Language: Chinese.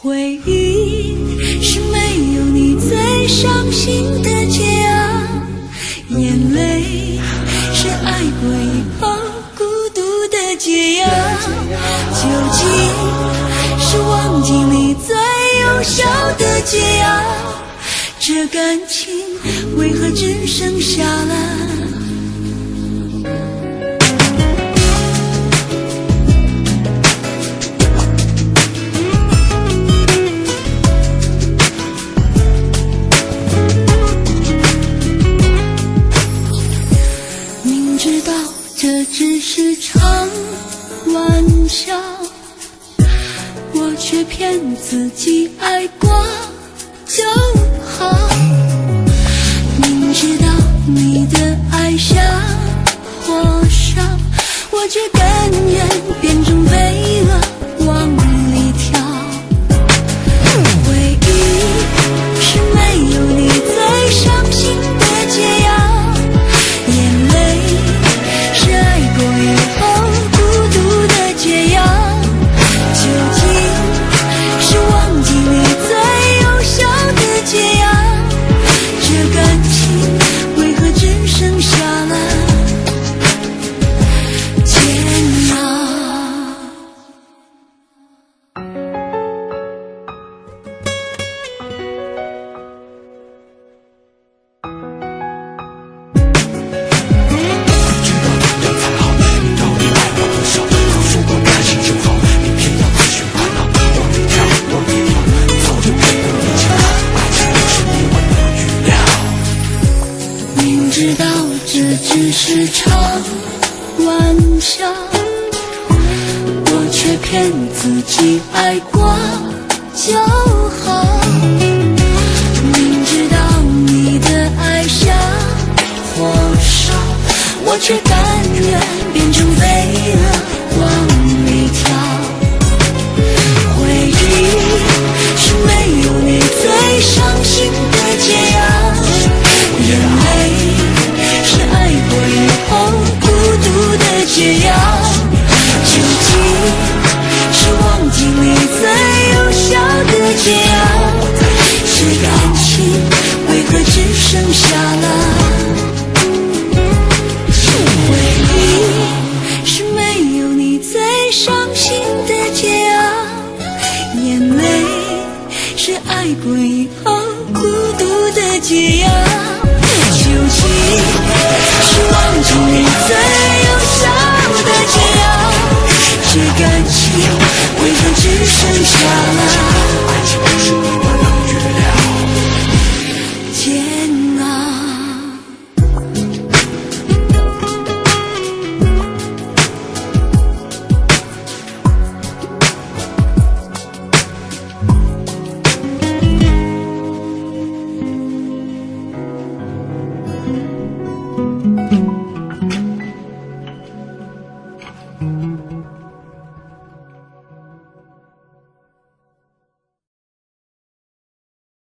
回忆是没有你最伤心的解药，眼泪是爱过以后孤独的解药，究竟是忘记你最有效的解药，这感情为何只剩下了这只是场玩笑，我却骗自己爱过就好。明知道你的爱像火烧，我却甘愿变成飞蛾往里跳。回忆是没有你最伤心的解药，眼泪是爱过以后孤独的解药，究竟是忘记你最有效的解药，这感情为何只剩下了煎熬。知道这只是场玩笑，我却骗自己爱过就好。明知道你的爱像火烧，我却甘愿变成飞蛾往里跳。回忆是没有你最伤心的解药，眼泪是爱过以后孤独的解药，究竟是忘记你最有效的解药，这感情为何只剩下了回忆是没有你最伤心的解药，眼泪是爱过以后孤独的解药，究竟是忘记你最有效的解药，这感情为何只剩下了